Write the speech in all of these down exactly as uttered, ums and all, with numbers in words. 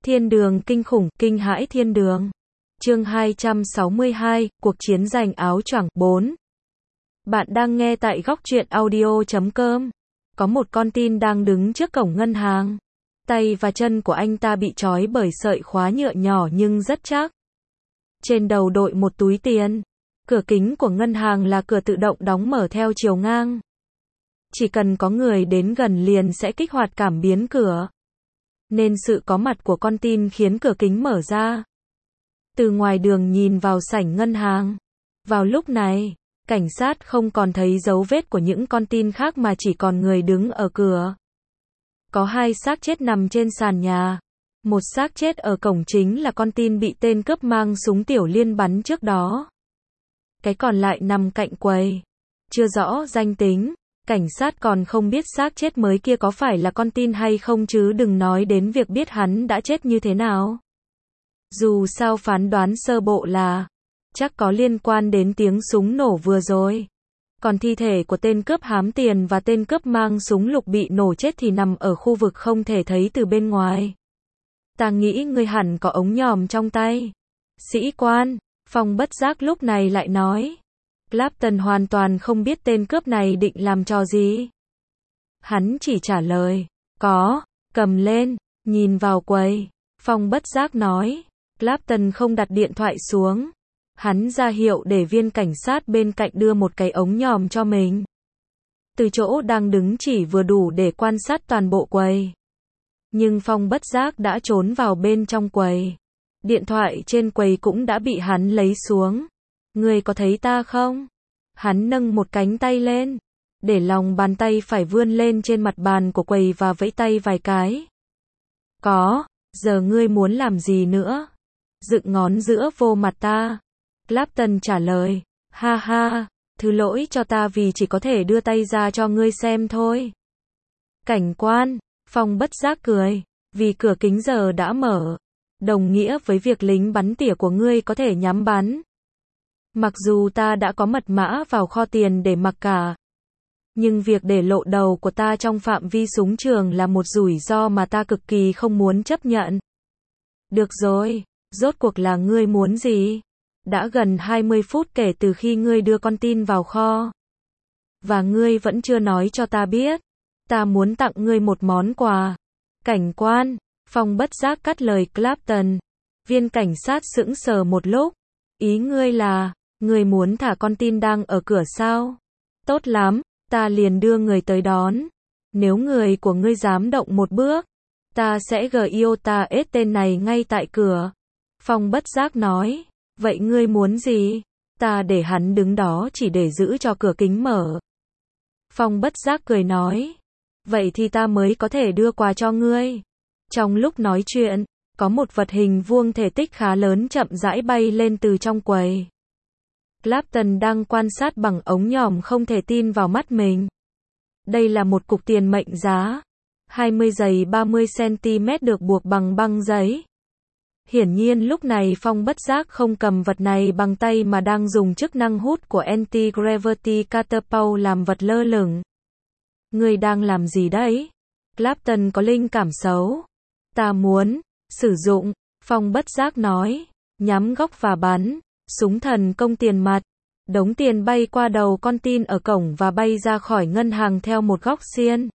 Thiên đường kinh khủng, kinh hãi thiên đường. Chương hai trăm sáu mươi hai, cuộc chiến giành áo choàng bốn. Bạn đang nghe tại góc truyện audio chấm com. Có một con tin đang đứng trước cổng ngân hàng. Tay và chân của anh ta bị trói bởi sợi khóa nhựa nhỏ nhưng rất chắc. Trên đầu đội một túi tiền. Cửa kính của ngân hàng là cửa tự động đóng mở theo chiều ngang. Chỉ cần có người đến gần liền sẽ kích hoạt cảm biến cửa. Nên sự có mặt của con tin khiến cửa kính mở ra. Từ ngoài đường nhìn vào sảnh ngân hàng. Vào lúc này, cảnh sát không còn thấy dấu vết của những con tin khác mà chỉ còn người đứng ở cửa. Có hai xác chết nằm trên sàn nhà. Một xác chết ở cổng chính là con tin bị tên cướp mang súng tiểu liên bắn trước đó. Cái còn lại nằm cạnh quầy. Chưa rõ danh tính. Cảnh sát còn không biết xác chết mới kia có phải là con tin hay không chứ đừng nói đến việc biết hắn đã chết như thế nào. Dù sao phán đoán sơ bộ là chắc có liên quan đến tiếng súng nổ vừa rồi. Còn thi thể của tên cướp hám tiền và tên cướp mang súng lục bị nổ chết thì nằm ở khu vực không thể thấy từ bên ngoài. Ta nghĩ ngươi hẳn có ống nhòm trong tay. Sĩ quan, Phong bất giác lúc này lại nói. Clapton hoàn toàn không biết tên cướp này định làm trò gì. Hắn chỉ trả lời, có, cầm lên, nhìn vào quầy. Phong bất giác nói. Clapton không đặt điện thoại xuống. Hắn ra hiệu để viên cảnh sát bên cạnh đưa một cái ống nhòm cho mình. Từ chỗ đang đứng chỉ vừa đủ để quan sát toàn bộ quầy. Nhưng Phong bất giác đã trốn vào bên trong quầy. Điện thoại trên quầy cũng đã bị hắn lấy xuống. Ngươi có thấy ta không? Hắn nâng một cánh tay lên. Để lòng bàn tay phải vươn lên trên mặt bàn của quầy và vẫy tay vài cái. Có, giờ ngươi muốn làm gì nữa? Dựng ngón giữa vô mặt ta. Clapton trả lời, ha ha, thứ lỗi cho ta vì chỉ có thể đưa tay ra cho ngươi xem thôi. Cảnh quan, Phong bất giác cười, vì cửa kính giờ đã mở. Đồng nghĩa với việc lính bắn tỉa của ngươi có thể nhắm bắn. Mặc dù ta đã có mật mã vào kho tiền để mặc cả. Nhưng việc để lộ đầu của ta trong phạm vi súng trường là một rủi ro mà ta cực kỳ không muốn chấp nhận. Được rồi, rốt cuộc là ngươi muốn gì? Đã gần hai mươi phút kể từ khi ngươi đưa con tin vào kho. Và ngươi vẫn chưa nói cho ta biết. Ta muốn tặng ngươi một món quà. Cảnh quan, Phong bất giác cắt lời Clapton. Viên cảnh sát sững sờ một lúc. Ý ngươi là, ngươi muốn thả con tin đang ở cửa sao? Tốt lắm, ta liền đưa người tới đón. Nếu người của ngươi dám động một bước, ta sẽ giota ết tên này ngay tại cửa. Phong bất giác nói. Vậy ngươi muốn gì? Ta để hắn đứng đó chỉ để giữ cho cửa kính mở. Phong bất giác cười nói. Vậy thì ta mới có thể đưa quà cho ngươi. Trong lúc nói chuyện, có một vật hình vuông thể tích khá lớn chậm rãi bay lên từ trong quầy. Clapton đang quan sát bằng ống nhòm không thể tin vào mắt mình. Đây là một cục tiền mệnh giá. hai mươi giày ba mươi xăng-ti-mét được buộc bằng băng giấy. Hiển nhiên lúc này Phong bất giác không cầm vật này bằng tay mà đang dùng chức năng hút của Anti-Gravity Catapult làm vật lơ lửng. Ngươi đang làm gì đấy? Clapton có linh cảm xấu. Ta muốn sử dụng, Phong bất giác nói, nhắm góc và bắn, súng thần công tiền mặt. Đống tiền bay qua đầu con tin ở cổng và bay ra khỏi ngân hàng theo một góc xiên.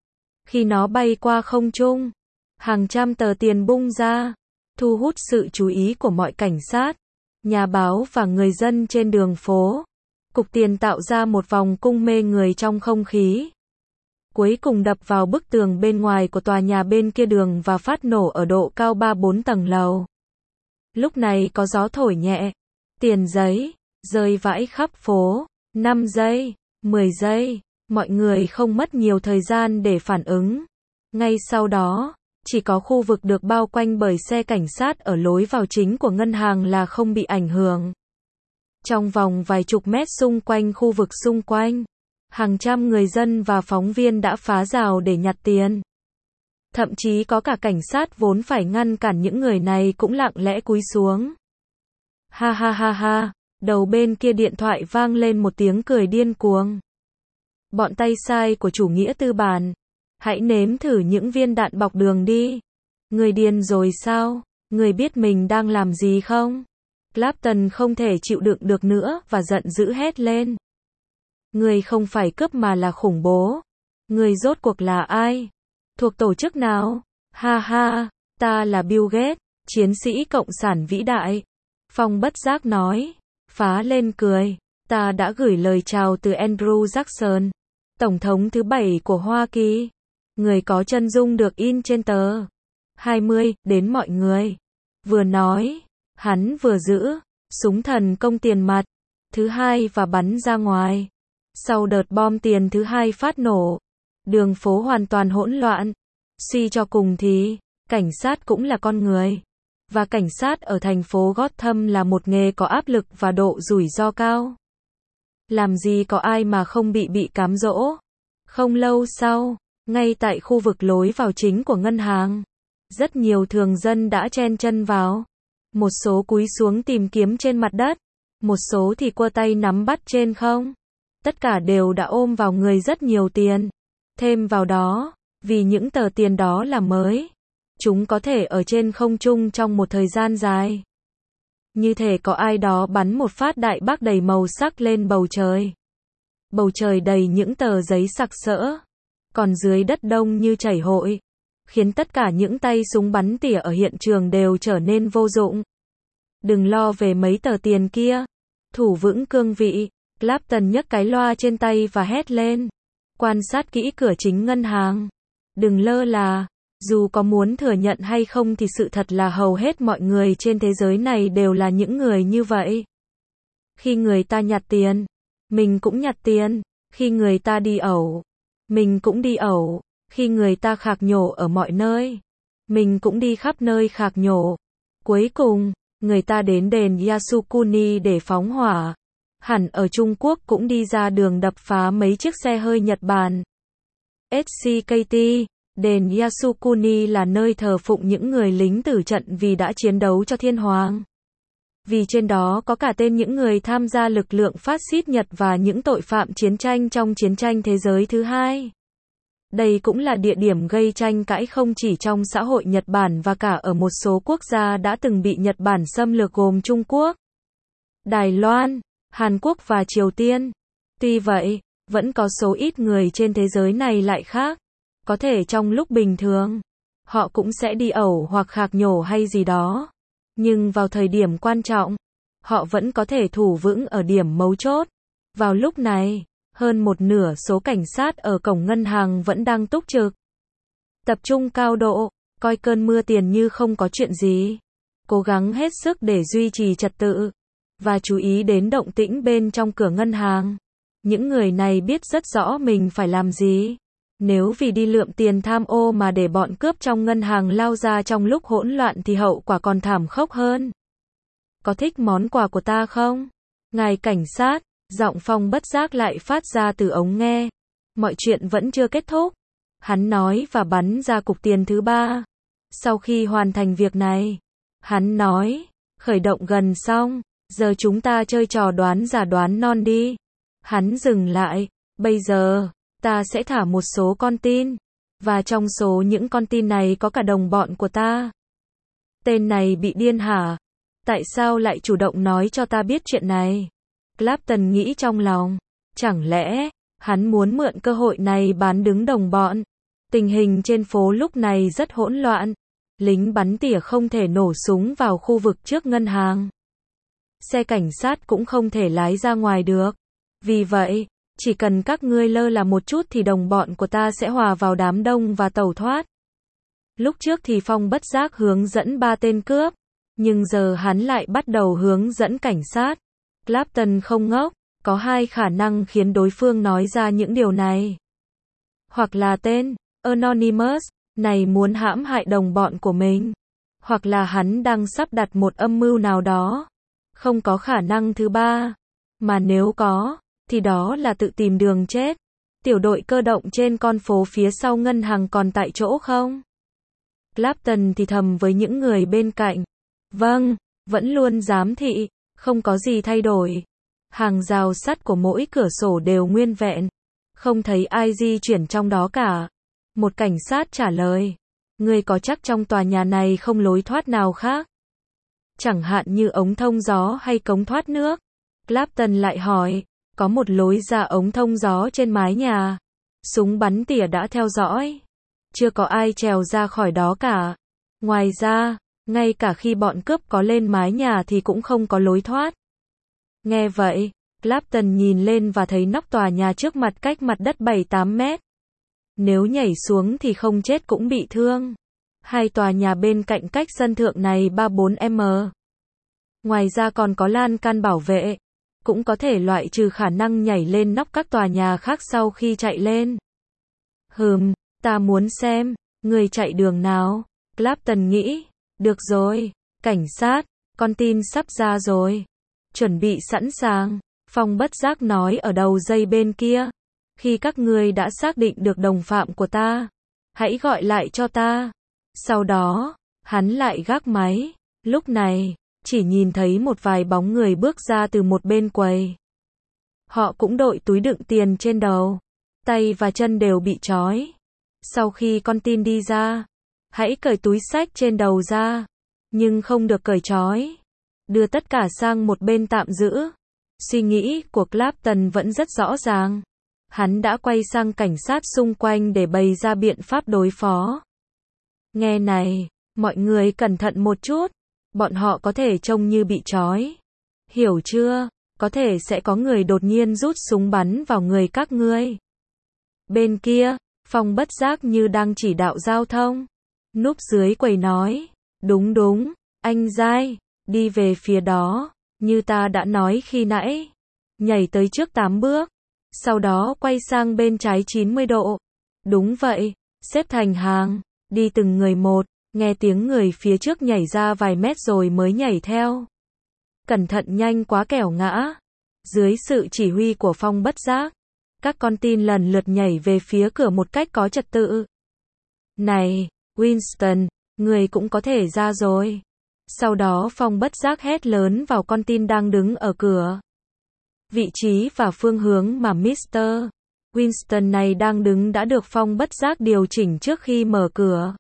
Khi nó bay qua không trung, hàng trăm tờ tiền bung ra. Thu hút sự chú ý của mọi cảnh sát, nhà báo và người dân trên đường phố. Cục tiền tạo ra một vòng cung mê người trong không khí. Cuối cùng đập vào bức tường bên ngoài của tòa nhà bên kia đường và phát nổ ở độ cao ba bốn tầng lầu. Lúc này có gió thổi nhẹ. Tiền giấy, rơi vãi khắp phố. năm giây, mười giây. Mọi người không mất nhiều thời gian để phản ứng. Ngay sau đó, chỉ có khu vực được bao quanh bởi xe cảnh sát ở lối vào chính của ngân hàng là không bị ảnh hưởng. Trong vòng vài chục mét xung quanh khu vực xung quanh, hàng trăm người dân và phóng viên đã phá rào để nhặt tiền. Thậm chí có cả cảnh sát vốn phải ngăn cản những người này cũng lặng lẽ cúi xuống. Ha ha ha ha, đầu bên kia điện thoại vang lên một tiếng cười điên cuồng. Bọn tay sai của chủ nghĩa tư bản. Hãy nếm thử những viên đạn bọc đường đi. Người điên rồi sao? Người biết mình đang làm gì không? Clapton không thể chịu đựng được nữa và giận dữ hét lên. Người không phải cướp mà là khủng bố. Người rốt cuộc là ai? Thuộc tổ chức nào? Ha ha, ta là Bill Gates, chiến sĩ cộng sản vĩ đại. Phong bất giác nói, phá lên cười. Ta đã gửi lời chào từ Andrew Jackson, tổng thống thứ bảy của Hoa Kỳ. Người có chân dung được in trên tờ hai mươi, đến mọi người. Vừa nói, hắn vừa giữ súng thần công tiền mặt thứ hai và bắn ra ngoài. Sau đợt bom tiền thứ hai phát nổ, đường phố hoàn toàn hỗn loạn. Suy cho cùng thì, cảnh sát cũng là con người. Và cảnh sát ở thành phố Gotham là một nghề có áp lực và độ rủi ro cao. Làm gì có ai mà không bị bị cám dỗ. Không lâu sau, ngay tại khu vực lối vào chính của ngân hàng, rất nhiều thường dân đã chen chân vào. Một số cúi xuống tìm kiếm trên mặt đất, một số thì quơ tay nắm bắt trên không. Tất cả đều đã ôm vào người rất nhiều tiền. Thêm vào đó, vì những tờ tiền đó là mới, chúng có thể ở trên không trung trong một thời gian dài. Như thể có ai đó bắn một phát đại bác đầy màu sắc lên bầu trời. Bầu trời đầy những tờ giấy sặc sỡ, còn dưới đất đông như chảy hội, khiến tất cả những tay súng bắn tỉa ở hiện trường đều trở nên vô dụng. Đừng lo về mấy tờ tiền kia. Thủ vững cương vị, Clapton nhấc cái loa trên tay và hét lên. Quan sát kỹ cửa chính ngân hàng. Đừng lơ là. Dù có muốn thừa nhận hay không thì sự thật là hầu hết mọi người trên thế giới này đều là những người như vậy. Khi người ta nhặt tiền, mình cũng nhặt tiền. Khi người ta đi ẩu, mình cũng đi ẩu. Khi người ta khạc nhổ ở mọi nơi, mình cũng đi khắp nơi khạc nhổ. Cuối cùng, người ta đến đền Yasukuni để phóng hỏa. Hẳn ở Trung Quốc cũng đi ra đường đập phá mấy chiếc xe hơi Nhật Bản. ét xê ca tê, đền Yasukuni là nơi thờ phụng những người lính tử trận vì đã chiến đấu cho thiên hoàng. Vì trên đó có cả tên những người tham gia lực lượng phát xít Nhật và những tội phạm chiến tranh trong chiến tranh thế giới thứ hai. Đây cũng là địa điểm gây tranh cãi không chỉ trong xã hội Nhật Bản và cả ở một số quốc gia đã từng bị Nhật Bản xâm lược gồm Trung Quốc, Đài Loan, Hàn Quốc và Triều Tiên. Tuy vậy, vẫn có số ít người trên thế giới này lại khác. Có thể trong lúc bình thường, họ cũng sẽ đi ẩu hoặc khạc nhổ hay gì đó. Nhưng vào thời điểm quan trọng, họ vẫn có thể thủ vững ở điểm mấu chốt. Vào lúc này, hơn một nửa số cảnh sát ở cổng ngân hàng vẫn đang túc trực. Tập trung cao độ, coi cơn mưa tiền như không có chuyện gì. Cố gắng hết sức để duy trì trật tự. Và chú ý đến động tĩnh bên trong cửa ngân hàng. Những người này biết rất rõ mình phải làm gì. Nếu vì đi lượm tiền tham ô mà để bọn cướp trong ngân hàng lao ra trong lúc hỗn loạn thì hậu quả còn thảm khốc hơn. Có thích món quà của ta không? Ngài cảnh sát, giọng Phong bất giác lại phát ra từ ống nghe. Mọi chuyện vẫn chưa kết thúc. Hắn nói và bắn ra cục tiền thứ ba. Sau khi hoàn thành việc này, hắn nói, khởi động gần xong, giờ chúng ta chơi trò đoán giả đoán non đi. Hắn dừng lại, bây giờ, ta sẽ thả một số con tin. Và trong số những con tin này có cả đồng bọn của ta. Tên này bị điên hả? Tại sao lại chủ động nói cho ta biết chuyện này? Clapton nghĩ trong lòng. Chẳng lẽ, hắn muốn mượn cơ hội này bán đứng đồng bọn? Tình hình trên phố lúc này rất hỗn loạn. Lính bắn tỉa không thể nổ súng vào khu vực trước ngân hàng. Xe cảnh sát cũng không thể lái ra ngoài được. Vì vậy, chỉ cần các ngươi lơ là một chút thì đồng bọn của ta sẽ hòa vào đám đông và tẩu thoát. Lúc trước thì Phong bất giác hướng dẫn ba tên cướp, nhưng giờ hắn lại bắt đầu hướng dẫn cảnh sát. Clapton không ngốc, có hai khả năng khiến đối phương nói ra những điều này. Hoặc là tên Anonymous này muốn hãm hại đồng bọn của mình, hoặc là hắn đang sắp đặt một âm mưu nào đó. Không có khả năng thứ ba, mà nếu có, thì đó là tự tìm đường chết. Tiểu đội cơ động trên con phố phía sau ngân hàng còn tại chỗ không? Clapton thì thầm với những người bên cạnh. Vâng, vẫn luôn giám thị, không có gì thay đổi. Hàng rào sắt của mỗi cửa sổ đều nguyên vẹn. Không thấy ai di chuyển trong đó cả. Một cảnh sát trả lời. Ngươi có chắc trong tòa nhà này không lối thoát nào khác? Chẳng hạn như ống thông gió hay cống thoát nước? Clapton lại hỏi, có một lối ra ống thông gió trên mái nhà. Súng bắn tỉa đã theo dõi. Chưa có ai trèo ra khỏi đó cả. Ngoài ra, ngay cả khi bọn cướp có lên mái nhà thì cũng không có lối thoát. Nghe vậy, Clapton nhìn lên và thấy nóc tòa nhà trước mặt cách mặt đất bảy tám mét. Nếu nhảy xuống thì không chết cũng bị thương. Hai tòa nhà bên cạnh cách sân thượng này ba bốn mét. Ngoài ra còn có lan can bảo vệ. Cũng có thể loại trừ khả năng nhảy lên nóc các tòa nhà khác sau khi chạy lên. Hừm, ta muốn xem, người chạy đường nào? Clapton nghĩ, được rồi, cảnh sát, con tin sắp ra rồi. Chuẩn bị sẵn sàng, Phong bất giác nói ở đầu dây bên kia. Khi các ngươi đã xác định được đồng phạm của ta, hãy gọi lại cho ta. Sau đó, hắn lại gác máy. Lúc này, chỉ nhìn thấy một vài bóng người bước ra từ một bên quầy. Họ cũng đội túi đựng tiền trên đầu. Tay và chân đều bị trói. Sau khi con tin đi ra, hãy cởi túi xách trên đầu ra. Nhưng không được cởi trói. Đưa tất cả sang một bên tạm giữ. Suy nghĩ của Clapton vẫn rất rõ ràng. Hắn đã quay sang cảnh sát xung quanh để bày ra biện pháp đối phó. Nghe này, mọi người cẩn thận một chút. Bọn họ có thể trông như bị trói. Hiểu chưa? Có thể sẽ có người đột nhiên rút súng bắn vào người các ngươi. Bên kia, Phong bất giác như đang chỉ đạo giao thông. Núp dưới quầy nói, đúng đúng, anh dai, đi về phía đó, như ta đã nói khi nãy. Nhảy tới trước tám bước. Sau đó quay sang bên trái chín mươi độ. Đúng vậy, xếp thành hàng, đi từng người một, nghe tiếng người phía trước nhảy ra vài mét rồi mới nhảy theo. Cẩn thận nhanh quá kẻo ngã. Dưới sự chỉ huy của Phong bất giác, các con tin lần lượt nhảy về phía cửa một cách có trật tự. Này, Winston, người cũng có thể ra rồi. Sau đó Phong bất giác hét lớn vào con tin đang đứng ở cửa. Vị trí và phương hướng mà mít tơ Winston này đang đứng đã được Phong bất giác điều chỉnh trước khi mở cửa.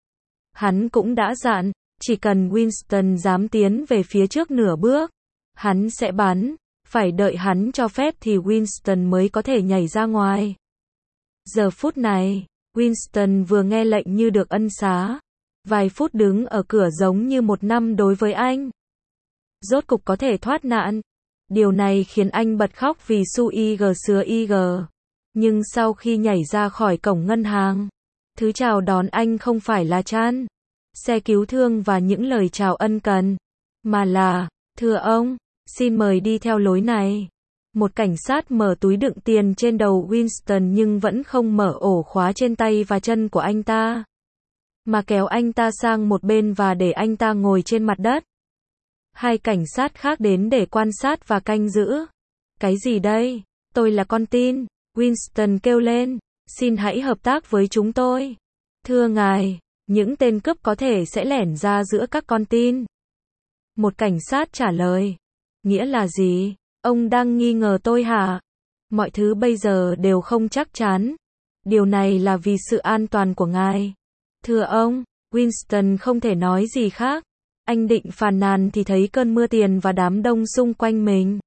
Hắn cũng đã dặn, chỉ cần Winston dám tiến về phía trước nửa bước, hắn sẽ bắn, phải đợi hắn cho phép thì Winston mới có thể nhảy ra ngoài. Giờ phút này, Winston vừa nghe lệnh như được ân xá. Vài phút đứng ở cửa giống như một năm đối với anh. Rốt cục có thể thoát nạn. Điều này khiến anh bật khóc vì su ig sứa ig. Nhưng sau khi nhảy ra khỏi cổng ngân hàng, thứ chào đón anh không phải là Chan, xe cứu thương và những lời chào ân cần, mà là, thưa ông, xin mời đi theo lối này. Một cảnh sát mở túi đựng tiền trên đầu Winston nhưng vẫn không mở ổ khóa trên tay và chân của anh ta, mà kéo anh ta sang một bên và để anh ta ngồi trên mặt đất. Hai cảnh sát khác đến để quan sát và canh giữ. Cái gì đây? Tôi là con tin. Winston kêu lên. Xin hãy hợp tác với chúng tôi. Thưa ngài, những tên cướp có thể sẽ lẻn ra giữa các con tin. Một cảnh sát trả lời. Nghĩa là gì? Ông đang nghi ngờ tôi hả? Mọi thứ bây giờ đều không chắc chắn. Điều này là vì sự an toàn của ngài. Thưa ông, Winston không thể nói gì khác. Anh định phàn nàn thì thấy cơn mưa tiền và đám đông xung quanh mình.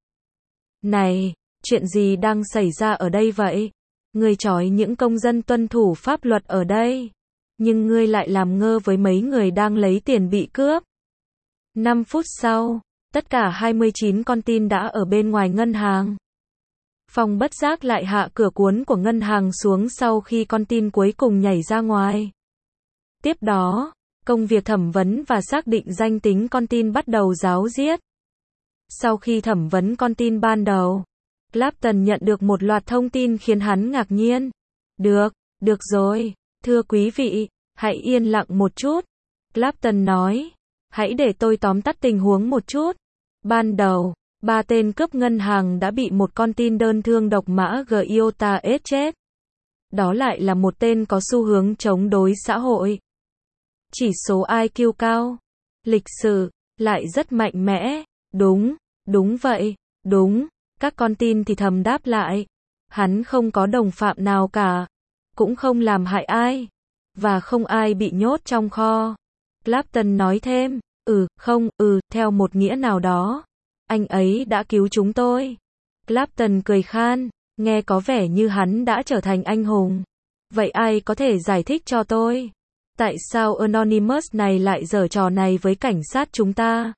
Này, chuyện gì đang xảy ra ở đây vậy? Ngươi trói những công dân tuân thủ pháp luật ở đây, nhưng ngươi lại làm ngơ với mấy người đang lấy tiền bị cướp. năm phút sau, tất cả hai mươi chín con tin đã ở bên ngoài ngân hàng. Phong bất giác lại hạ cửa cuốn của ngân hàng xuống sau khi con tin cuối cùng nhảy ra ngoài. Tiếp đó, công việc thẩm vấn và xác định danh tính con tin bắt đầu ráo riết. Sau khi thẩm vấn con tin ban đầu, Clapton nhận được một loạt thông tin khiến hắn ngạc nhiên. Được, được rồi, thưa quý vị, hãy yên lặng một chút. Clapton nói, hãy để tôi tóm tắt tình huống một chút. Ban đầu, ba tên cướp ngân hàng đã bị một con tin đơn thương độc mã Giota ết chết. Đó lại là một tên có xu hướng chống đối xã hội. Chỉ số i kiu cao, lịch sử, lại rất mạnh mẽ. Đúng, đúng vậy, đúng. Các con tin thì thầm đáp lại. Hắn không có đồng phạm nào cả, cũng không làm hại ai. và không ai bị nhốt trong kho. Clapton nói thêm, ừ, không, ừ, theo một nghĩa nào đó. Anh ấy đã cứu chúng tôi. Clapton cười khan, nghe có vẻ như hắn đã trở thành anh hùng. Vậy ai có thể giải thích cho tôi? Tại sao Anonymous này lại giở trò này với cảnh sát chúng ta?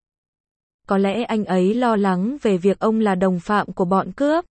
Có lẽ anh ấy lo lắng về việc ông là đồng phạm của bọn cướp.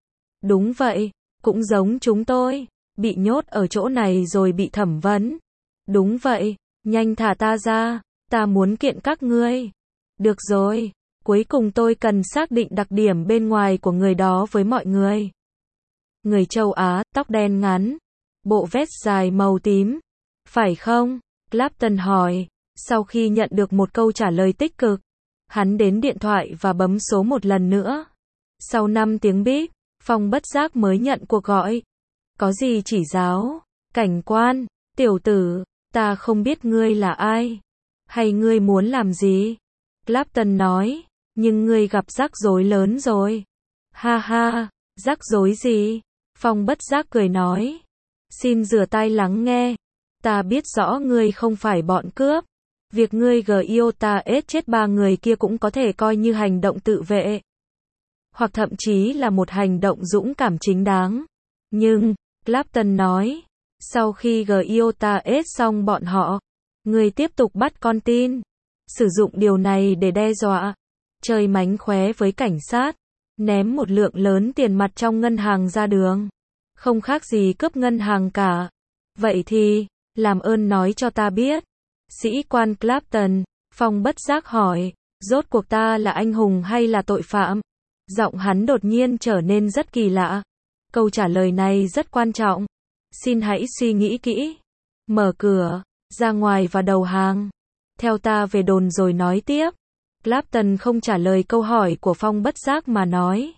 Đúng vậy, cũng giống chúng tôi, bị nhốt ở chỗ này rồi bị thẩm vấn. Đúng vậy, nhanh thả ta ra, ta muốn kiện các ngươi. Được rồi, cuối cùng tôi cần xác định đặc điểm bên ngoài của người đó với mọi người. Người châu Á, tóc đen ngắn, bộ vest dài màu tím. Phải không? Clapton hỏi, sau khi nhận được một câu trả lời tích cực. Hắn đến điện thoại và bấm số một lần nữa. Sau năm tiếng bíp, Phong bất giác mới nhận cuộc gọi. Có gì chỉ giáo? Cảnh quan, tiểu tử, ta không biết ngươi là ai. Hay ngươi muốn làm gì? Clapton nói, nhưng ngươi gặp rắc rối lớn rồi. Ha ha, rắc rối gì? Phong bất giác cười nói. Xin rửa tai lắng nghe. Ta biết rõ ngươi không phải bọn cướp. Việc ngươi giê i ô ta ết chết ba người kia cũng có thể coi như hành động tự vệ. Hoặc thậm chí là một hành động dũng cảm chính đáng. Nhưng, Clapton nói, sau khi giê i ô ta ết xong bọn họ, ngươi tiếp tục bắt con tin. Sử dụng điều này để đe dọa. Chơi mánh khóe với cảnh sát. Ném một lượng lớn tiền mặt trong ngân hàng ra đường. Không khác gì cướp ngân hàng cả. Vậy thì, làm ơn nói cho ta biết. Sĩ quan Clapton, Phong bất giác hỏi, rốt cuộc ta là anh hùng hay là tội phạm? Giọng hắn đột nhiên trở nên rất kỳ lạ. Câu trả lời này rất quan trọng. Xin hãy suy nghĩ kỹ. Mở cửa, ra ngoài và đầu hàng. Theo ta về đồn rồi nói tiếp. Clapton không trả lời câu hỏi của Phong bất giác mà nói.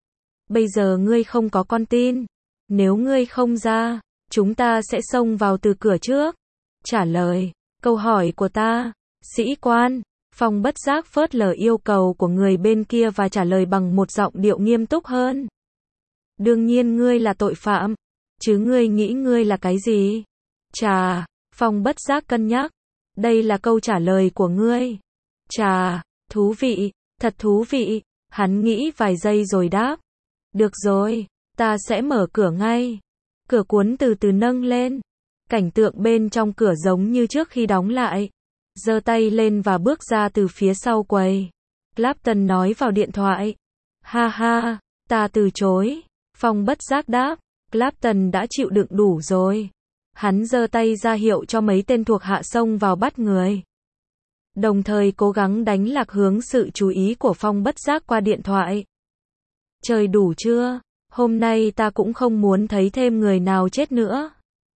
Bây giờ ngươi không có con tin. Nếu ngươi không ra, chúng ta sẽ xông vào từ cửa trước. Trả lời câu hỏi của ta, sĩ quan. Phong bất giác phớt lờ yêu cầu của người bên kia và trả lời bằng một giọng điệu nghiêm túc hơn. Đương nhiên ngươi là tội phạm. Chứ ngươi nghĩ ngươi là cái gì? Chà, Phong bất giác cân nhắc. Đây là câu trả lời của ngươi. Chà, thú vị, thật thú vị. Hắn nghĩ vài giây rồi đáp. Được rồi, ta sẽ mở cửa ngay. Cửa cuốn từ từ nâng lên. Cảnh tượng bên trong cửa giống như trước khi đóng lại. Giơ tay lên và bước ra từ phía sau quầy. Clapton nói vào điện thoại. Ha ha, ta từ chối. Phong bất giác đáp. Clapton đã chịu đựng đủ rồi. Hắn giơ tay ra hiệu cho mấy tên thuộc hạ xông vào bắt người. Đồng thời cố gắng đánh lạc hướng sự chú ý của Phong bất giác qua điện thoại. Trời đủ chưa? Hôm nay ta cũng không muốn thấy thêm người nào chết nữa.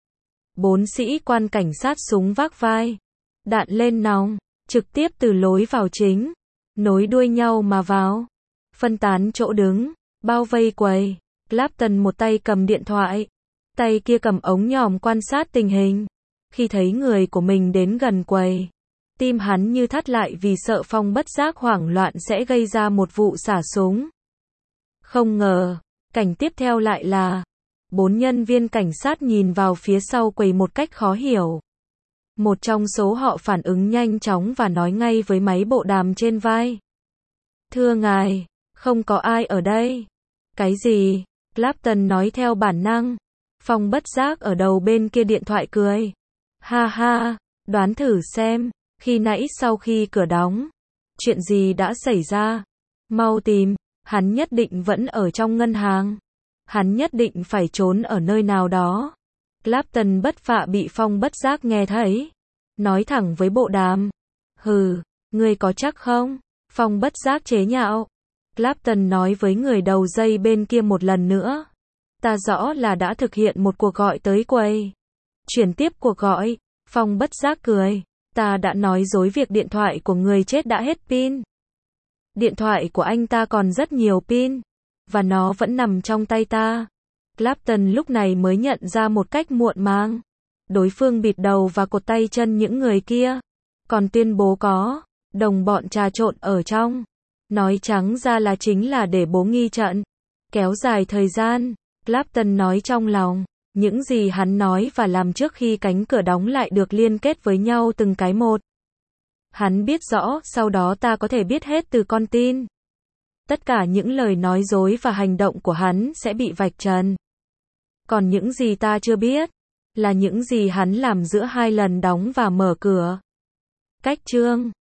Bốn sĩ quan cảnh sát súng vác vai. Đạn lên nòng. Trực tiếp từ lối vào chính. Nối đuôi nhau mà vào. Phân tán chỗ đứng. Bao vây quầy. Clapton một tay cầm điện thoại. Tay kia cầm ống nhòm quan sát tình hình. Khi thấy người của mình đến gần quầy. Tim hắn như thắt lại vì sợ Phong bất giác hoảng loạn sẽ gây ra một vụ xả súng. Không ngờ, cảnh tiếp theo lại là bốn nhân viên cảnh sát nhìn vào phía sau quầy một cách khó hiểu. Một trong số họ phản ứng nhanh chóng và nói ngay với máy bộ đàm trên vai. Thưa ngài, không có ai ở đây. Cái gì? Clapton nói theo bản năng. Phong bất giác ở đầu bên kia điện thoại cười. Ha ha, đoán thử xem, khi nãy sau khi cửa đóng, chuyện gì đã xảy ra? Mau tìm, hắn nhất định vẫn ở trong ngân hàng. Hắn nhất định phải trốn ở nơi nào đó. Clapton bất phạ bị Phong bất giác nghe thấy. Nói thẳng với bộ đàm. Hừ, ngươi có chắc không? Phong bất giác chế nhạo. Clapton nói với người đầu dây bên kia một lần nữa. Ta rõ là đã thực hiện một cuộc gọi tới quầy. Chuyển tiếp cuộc gọi. Phong bất giác cười. Ta đã nói dối việc điện thoại của người chết đã hết pin. Điện thoại của anh ta còn rất nhiều pin. Và nó vẫn nằm trong tay ta. Clapton lúc này mới nhận ra một cách muộn màng. Đối phương bịt đầu và cột tay chân những người kia. Còn tuyên bố có đồng bọn trà trộn ở trong. Nói trắng ra là chính là để bố nghi trận. Kéo dài thời gian. Clapton nói trong lòng. Những gì hắn nói và làm trước khi cánh cửa đóng lại được liên kết với nhau từng cái một. Hắn biết rõ, sau đó ta có thể biết hết từ con tin. Tất cả những lời nói dối và hành động của hắn sẽ bị vạch trần. Còn những gì ta chưa biết, là những gì hắn làm giữa hai lần đóng và mở cửa. Cách chương